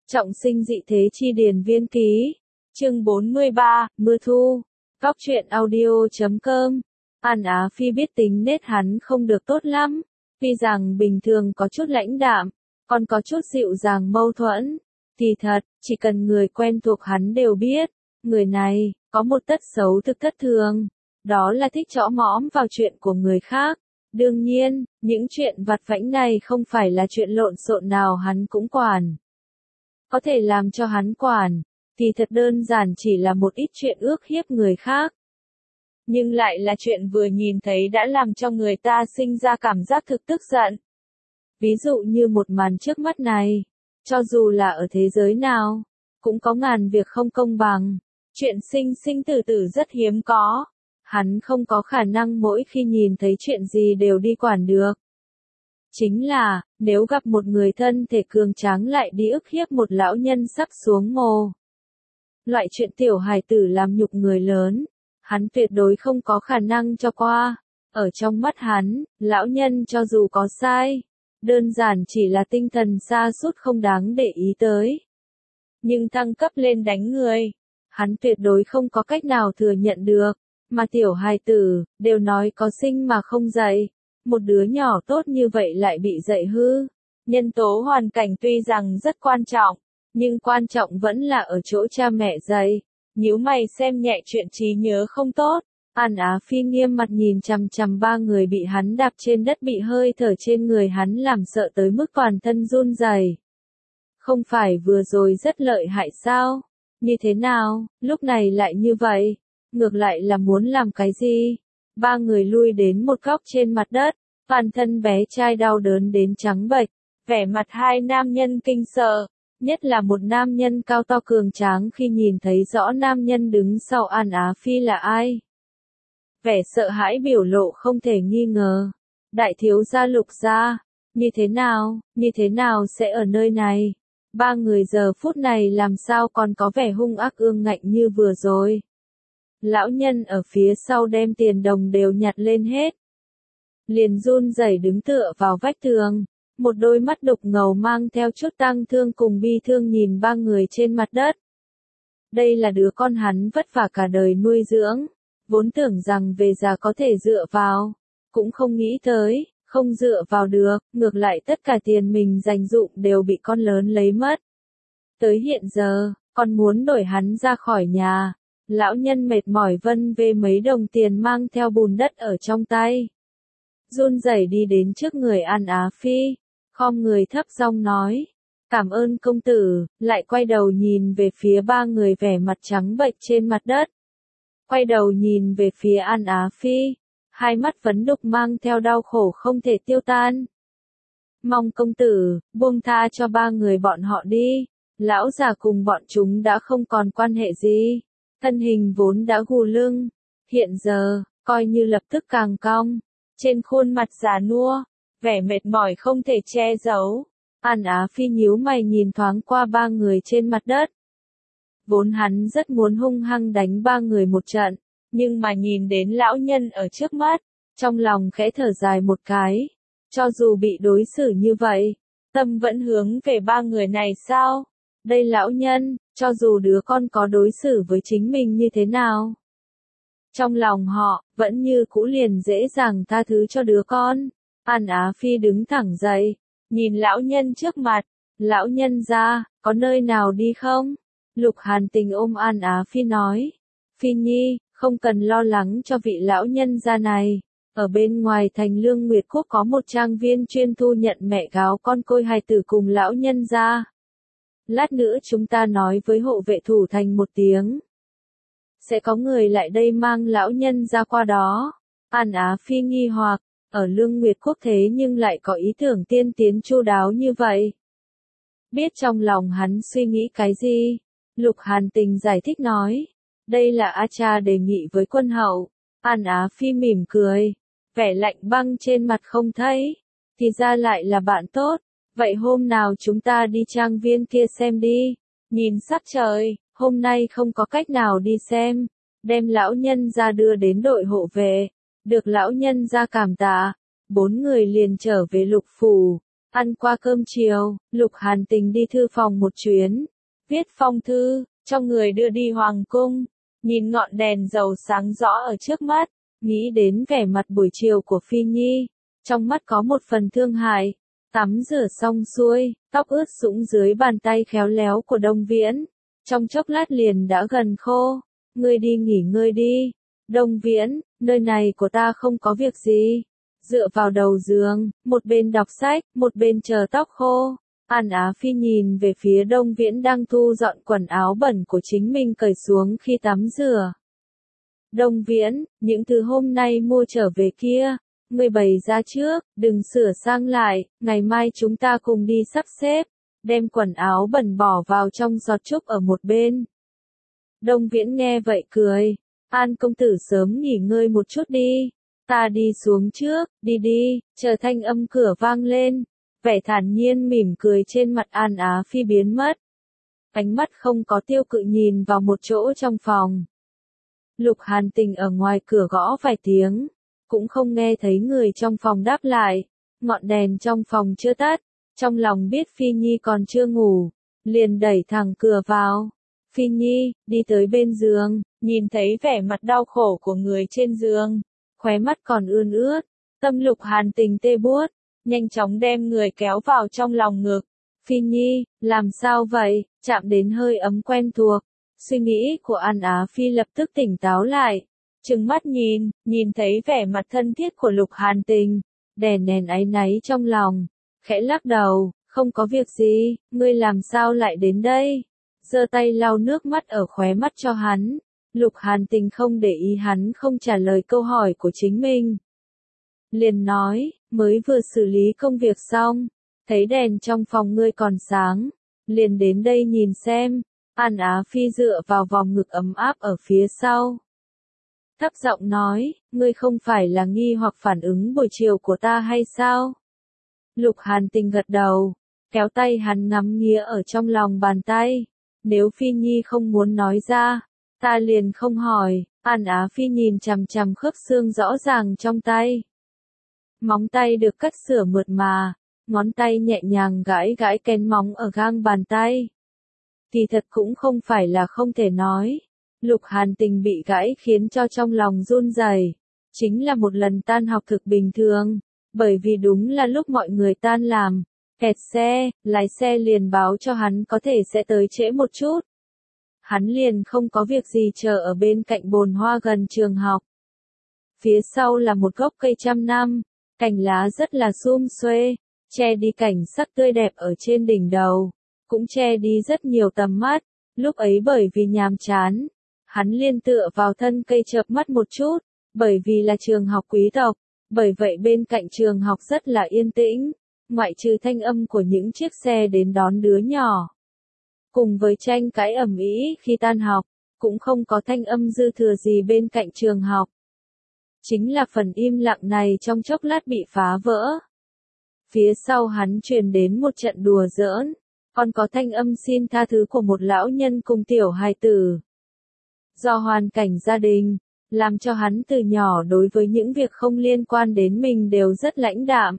Trọng sinh dị thế chi điền viên ký. Chương 43, Mưa thu. Góc truyện audio.com. An Á Phi biết tính nết hắn không được tốt lắm, tuy rằng bình thường có chút lãnh đạm, còn có chút dịu dàng mâu thuẫn. Thì thật, chỉ cần người quen thuộc hắn đều biết, người này, có một tật xấu thực thất thường. Đó là thích chõ mõm vào chuyện của người khác. Đương nhiên, những chuyện vặt vãnh này không phải là chuyện lộn xộn nào hắn cũng quản. Có thể làm cho hắn quản, thì thật đơn giản chỉ là một ít chuyện ước hiếp người khác. Nhưng lại là chuyện vừa nhìn thấy đã làm cho người ta sinh ra cảm giác thực tức giận. Ví dụ như một màn trước mắt này, cho dù là ở thế giới nào, cũng có ngàn việc không công bằng. Chuyện sinh sinh tử tử rất hiếm có. Hắn không có khả năng mỗi khi nhìn thấy chuyện gì đều đi quản được. Chính là, nếu gặp một người thân thể cường tráng lại đi ức hiếp một lão nhân sắp xuống mồ. Loại chuyện tiểu hài tử làm nhục người lớn, hắn tuyệt đối không có khả năng cho qua. Ở trong mắt hắn, lão nhân cho dù có sai, đơn giản chỉ là tinh thần sa sút không đáng để ý tới. Nhưng thăng cấp lên đánh người, hắn tuyệt đối không có cách nào thừa nhận được. Mà tiểu hài tử, đều nói có sinh mà không dạy. Một đứa nhỏ tốt như vậy lại bị dạy hư. Nhân tố hoàn cảnh tuy rằng rất quan trọng, nhưng quan trọng vẫn là ở chỗ cha mẹ dạy. Nhíu mày xem nhẹ chuyện trí nhớ không tốt. An Á Phi nghiêm mặt nhìn chằm chằm ba người bị hắn đạp trên đất, bị hơi thở trên người hắn làm sợ tới mức toàn thân run rẩy. Không phải vừa rồi rất lợi hại sao? Như thế nào, lúc này lại như vậy? Ngược lại là muốn làm cái gì? Ba người lui đến một góc trên mặt đất, toàn thân bé trai đau đớn đến trắng bệch, vẻ mặt hai nam nhân kinh sợ, nhất là một nam nhân cao to cường tráng khi nhìn thấy rõ nam nhân đứng sau An Á Phi là ai. Vẻ sợ hãi biểu lộ không thể nghi ngờ. Đại thiếu gia Lục gia, như thế nào sẽ ở nơi này? Ba người giờ phút này làm sao còn có vẻ hung ác ương ngạnh như vừa rồi? Lão nhân ở phía sau đem tiền đồng đều nhặt lên hết. Liền run rẩy đứng tựa vào vách tường, một đôi mắt đục ngầu mang theo chút tang thương cùng bi thương nhìn ba người trên mặt đất. Đây là đứa con hắn vất vả cả đời nuôi dưỡng, vốn tưởng rằng về già có thể dựa vào, cũng không nghĩ tới, không dựa vào được, ngược lại tất cả tiền mình dành dụm đều bị con lớn lấy mất. Tới hiện giờ, còn muốn đuổi hắn ra khỏi nhà. Lão nhân mệt mỏi vân về mấy đồng tiền mang theo bùn đất ở trong tay. Run rẩy đi đến trước người An Á Phi, khom người thấp giọng nói, cảm ơn công tử, lại quay đầu nhìn về phía ba người vẻ mặt trắng bệch trên mặt đất. Quay đầu nhìn về phía An Á Phi, hai mắt vấn đục mang theo đau khổ không thể tiêu tan. Mong công tử, buông tha cho ba người bọn họ đi, lão già cùng bọn chúng đã không còn quan hệ gì. Thân hình vốn đã gù lưng, hiện giờ, coi như lập tức càng cong, trên khuôn mặt già nua, vẻ mệt mỏi không thể che giấu. An Á Phi nhíu mày nhìn thoáng qua ba người trên mặt đất. Vốn hắn rất muốn hung hăng đánh ba người một trận, nhưng mà nhìn đến lão nhân ở trước mắt, trong lòng khẽ thở dài một cái. Cho dù bị đối xử như vậy, tâm vẫn hướng về ba người này sao? Đây lão nhân, cho dù đứa con có đối xử với chính mình như thế nào, trong lòng họ, vẫn như cũ liền dễ dàng tha thứ cho đứa con. An Á Phi đứng thẳng dậy, nhìn lão nhân trước mặt, lão nhân ra, có nơi nào đi không? Lục Hàn Tình ôm An Á Phi nói, Phi Nhi, không cần lo lắng cho vị lão nhân gia này. Ở bên ngoài thành Lương Nguyệt Quốc có một trang viên chuyên thu nhận mẹ gáo con côi hài tử cùng lão nhân gia. Lát nữa chúng ta nói với hộ vệ thủ thành một tiếng. Sẽ có người lại đây mang lão nhân ra qua đó. An Á Phi nghi hoặc, ở Lương Nguyệt Quốc thế nhưng lại có ý tưởng tiên tiến chu đáo như vậy. Biết trong lòng hắn suy nghĩ cái gì? Lục Hàn Tình giải thích nói. Đây là A Cha đề nghị với quân hậu. An Á Phi mỉm cười, vẻ lạnh băng trên mặt không thấy. Thì ra lại là bạn tốt. Vậy hôm nào chúng ta đi trang viên kia xem đi. Nhìn sắc trời, hôm nay không có cách nào đi xem. Đem lão nhân ra đưa đến đội hộ vệ. Được lão nhân ra cảm tạ. Bốn người liền trở về Lục phủ. Ăn qua cơm chiều, Lục Hàn Tình đi thư phòng một chuyến, viết phong thư, cho người đưa đi hoàng cung, nhìn ngọn đèn dầu sáng rõ ở trước mắt, nghĩ đến vẻ mặt buổi chiều của Phi Nhi, trong mắt có một phần thương hại. Tắm rửa xong xuôi, tóc ướt sũng dưới bàn tay khéo léo của Đông Viễn, trong chốc lát liền đã gần khô. Ngươi đi nghỉ ngơi đi. Đông Viễn, nơi này của ta không có việc gì. Dựa vào đầu giường, một bên đọc sách, một bên chờ tóc khô. An Á Phi nhìn về phía Đông Viễn đang thu dọn quần áo bẩn của chính mình cởi xuống khi tắm rửa. Đông Viễn, những thứ hôm nay mua trở về kia, ngươi bày ra trước, đừng sửa sang lại, ngày mai chúng ta cùng đi sắp xếp, đem quần áo bẩn bỏ vào trong giọt trúc ở một bên. Đông Viễn nghe vậy cười, An công tử sớm nghỉ ngơi một chút đi, ta đi xuống trước, đi đi, chờ thanh âm cửa vang lên, vẻ thản nhiên mỉm cười trên mặt An Á Phi biến mất. Ánh mắt không có tiêu cự nhìn vào một chỗ trong phòng. Lục Hàn Tình ở ngoài cửa gõ vài tiếng, cũng không nghe thấy người trong phòng đáp lại, ngọn đèn trong phòng chưa tắt, trong lòng biết Phi Nhi còn chưa ngủ, liền đẩy thẳng cửa vào. Phi Nhi, đi tới bên giường, nhìn thấy vẻ mặt đau khổ của người trên giường, khóe mắt còn ươn ướt, tâm Lục Hàn Tình tê buốt, nhanh chóng đem người kéo vào trong lòng ngực. Phi Nhi, làm sao vậy, chạm đến hơi ấm quen thuộc. Suy nghĩ của An Á Phi lập tức tỉnh táo lại, trừng mắt nhìn thấy vẻ mặt thân thiết của Lục Hàn Tình, đè nén áy náy trong lòng, khẽ lắc đầu, không có việc gì, ngươi làm sao lại đến đây? Giơ tay lau nước mắt ở khóe mắt cho hắn. Lục Hàn Tình không để ý hắn không trả lời câu hỏi của chính mình. Liền nói, mới vừa xử lý công việc xong, thấy đèn trong phòng ngươi còn sáng, liền đến đây nhìn xem. An Á Phi dựa vào vòng ngực ấm áp ở phía sau. Thấp giọng nói, ngươi không phải là nghi hoặc phản ứng buổi chiều của ta hay sao? Lục Hàn Tình gật đầu, kéo tay hắn ngắm nghía ở trong lòng bàn tay. Nếu Phi Nhi không muốn nói ra, ta liền không hỏi. An Á Phi nhìn chằm chằm khớp xương rõ ràng trong tay. Móng tay được cắt sửa mượt mà, ngón tay nhẹ nhàng gãi gãi kén móng ở gang bàn tay. Kỳ thật cũng không phải là không thể nói. Lục Hàn Tình bị gãi khiến cho trong lòng run rẩy. Chính là một lần tan học thực bình thường, bởi vì đúng là lúc mọi người tan làm, kẹt xe, lái xe liền báo cho hắn có thể sẽ tới trễ một chút. Hắn liền không có việc gì chờ ở bên cạnh bồn hoa gần trường học. Phía sau là một gốc cây trăm năm, cành lá rất là sum xuê, che đi cảnh sắc tươi đẹp ở trên đỉnh đầu, cũng che đi rất nhiều tầm mắt. Lúc ấy bởi vì nhàm chán, hắn liên tựa vào thân cây chợp mắt một chút, bởi vì là trường học quý tộc, bởi vậy bên cạnh trường học rất là yên tĩnh, ngoại trừ thanh âm của những chiếc xe đến đón đứa nhỏ. Cùng với tranh cãi ầm ĩ khi tan học, cũng không có thanh âm dư thừa gì bên cạnh trường học. Chính là phần im lặng này trong chốc lát bị phá vỡ. Phía sau hắn truyền đến một trận đùa giỡn, còn có thanh âm xin tha thứ của một lão nhân cùng tiểu hài tử. Do hoàn cảnh gia đình, làm cho hắn từ nhỏ đối với những việc không liên quan đến mình đều rất lãnh đạm.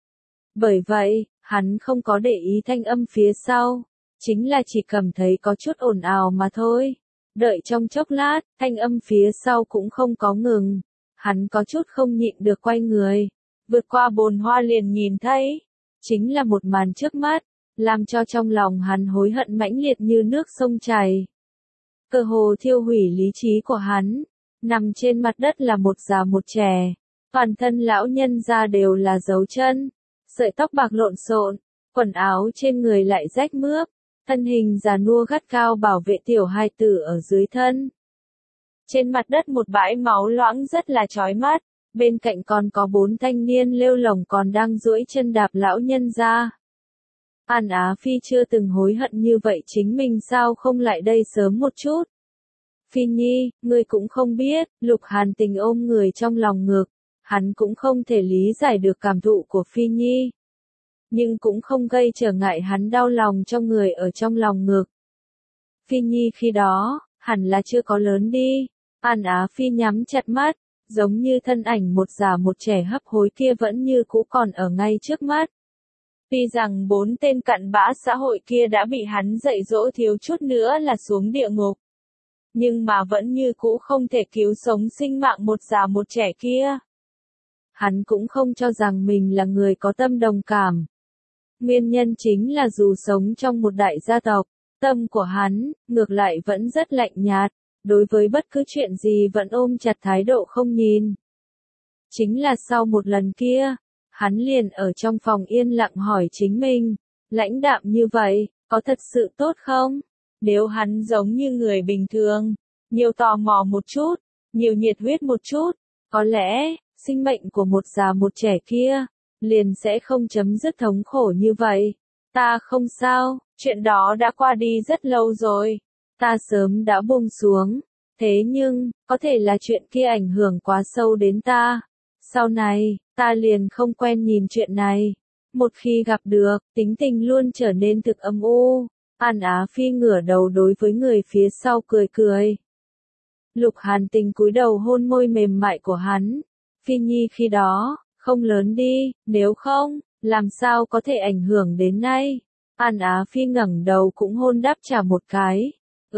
Bởi vậy, hắn không có để ý thanh âm phía sau, chính là chỉ cảm thấy có chút ồn ào mà thôi. Đợi trong chốc lát, thanh âm phía sau cũng không có ngừng. Hắn có chút không nhịn được quay người, vượt qua bồn hoa liền nhìn thấy. Chính là một màn trước mắt, làm cho trong lòng hắn hối hận mãnh liệt như nước sông chảy. Cơ hồ thiêu hủy lý trí của hắn. Nằm trên mặt đất là một già một trẻ, toàn thân lão nhân ra đều là dấu chân, sợi tóc bạc lộn xộn, quần áo trên người lại rách mướp, thân hình già nua gắt cao bảo vệ tiểu hài tử ở dưới thân. Trên mặt đất một bãi máu loãng rất là chói mắt, bên cạnh còn có 4 thanh niên lêu lổng còn đang duỗi chân đạp lão nhân ra. An Á Phi chưa từng hối hận như vậy, chính mình sao không lại đây sớm một chút. Phi Nhi, ngươi cũng không biết. Lục Hàn Tình ôm người trong lòng ngực, hắn cũng không thể lý giải được cảm thụ của Phi Nhi. Nhưng cũng không gây trở ngại hắn đau lòng cho người ở trong lòng ngực. Phi Nhi khi đó, hẳn là chưa có lớn đi. An Á Phi nhắm chặt mắt, giống như thân ảnh một già một trẻ hấp hối kia vẫn như cũ còn ở ngay trước mắt. Tuy rằng 4 tên cặn bã xã hội kia đã bị hắn dạy dỗ thiếu chút nữa là xuống địa ngục. Nhưng mà vẫn như cũ không thể cứu sống sinh mạng một già một trẻ kia. Hắn cũng không cho rằng mình là người có tâm đồng cảm. Nguyên nhân chính là dù sống trong một đại gia tộc, tâm của hắn, ngược lại vẫn rất lạnh nhạt, đối với bất cứ chuyện gì vẫn ôm chặt thái độ không nhìn. Chính là sau một lần kia, hắn liền ở trong phòng yên lặng hỏi chính mình, lãnh đạm như vậy, có thật sự tốt không? Nếu hắn giống như người bình thường, nhiều tò mò một chút, nhiều nhiệt huyết một chút, có lẽ, sinh mệnh của một già một trẻ kia, liền sẽ không chấm dứt thống khổ như vậy. Ta không sao, chuyện đó đã qua đi rất lâu rồi. Ta sớm đã buông xuống. Thế nhưng, có thể là chuyện kia ảnh hưởng quá sâu đến ta. Sau này, ta liền không quen nhìn chuyện này. Một khi gặp được, tính tình luôn trở nên thực âm u. An Á Phi ngửa đầu đối với người phía sau cười cười. Lục Hàn Tình cúi đầu hôn môi mềm mại của hắn. Phi Nhi khi đó, không lớn đi, nếu không, làm sao có thể ảnh hưởng đến nay. An Á Phi ngẩng đầu cũng hôn đáp trả một cái.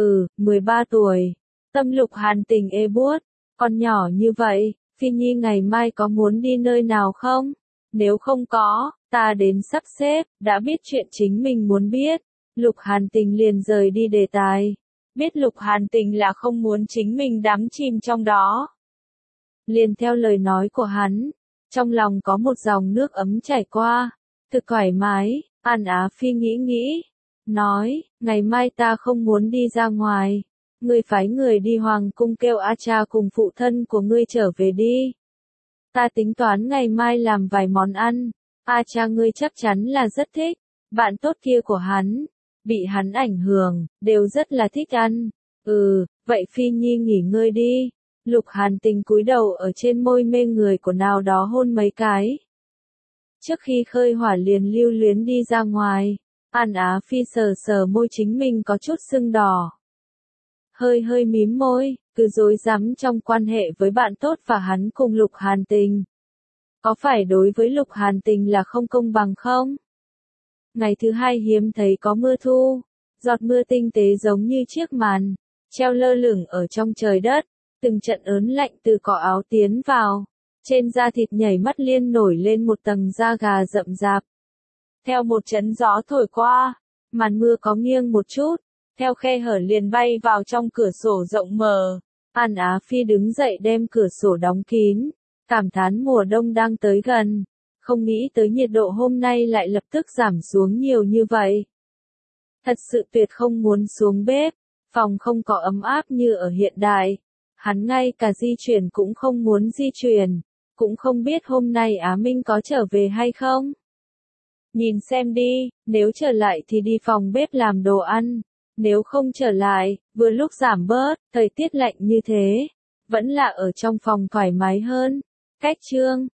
13 tuổi. Tâm Lục Hàn Tình ê buốt. Con nhỏ như vậy, Phi Nhi ngày mai có muốn đi nơi nào không? Nếu không có, ta đến sắp xếp, đã biết chuyện chính mình muốn biết. Lục Hàn Tình liền rời đi đề tài. Biết Lục Hàn Tình là không muốn chính mình đắm chìm trong đó. Liền theo lời nói của hắn, trong lòng có một dòng nước ấm chảy qua, thực thoải mái. An Á Phi nghĩ, nói, ngày mai ta không muốn đi ra ngoài, ngươi phái người đi hoàng cung kêu A Cha cùng phụ thân của ngươi trở về đi. Ta tính toán ngày mai làm vài món ăn, A Cha ngươi chắc chắn là rất thích, bạn tốt kia của hắn, bị hắn ảnh hưởng, đều rất là thích ăn. Vậy Phi Nhi nghỉ ngơi đi. Lục Hàn Tình cúi đầu ở trên môi mê người của nào đó hôn mấy cái. Trước khi khơi hỏa liền lưu luyến đi ra ngoài, An Á Phi sờ sờ môi chính mình có chút sưng đỏ. Hơi mím môi, cứ rối rắm trong quan hệ với bạn tốt và hắn cùng Lục Hàn Tình. Có phải đối với Lục Hàn Tình là không công bằng không? Ngày thứ hai hiếm thấy có mưa thu, giọt mưa tinh tế giống như chiếc màn, treo lơ lửng ở trong trời đất, từng trận ớn lạnh từ cỏ áo tiến vào. Trên da thịt nhảy mắt liên nổi lên một tầng da gà rậm rạp. Theo một trận gió thổi qua, màn mưa có nghiêng một chút, theo khe hở liền bay vào trong cửa sổ rộng mở. An Á Phi đứng dậy đem cửa sổ đóng kín, cảm thán mùa đông đang tới gần, không nghĩ tới nhiệt độ hôm nay lại lập tức giảm xuống nhiều như vậy. Thật sự tuyệt không muốn xuống bếp, phòng không có ấm áp như ở hiện đại. Hắn ngay cả di chuyển cũng không muốn di chuyển. Cũng không biết hôm nay Á Minh có trở về hay không. Nhìn xem đi, nếu trở lại thì đi phòng bếp làm đồ ăn. Nếu không trở lại, vừa lúc giảm bớt, thời tiết lạnh như thế, vẫn là ở trong phòng thoải mái hơn. Cách chương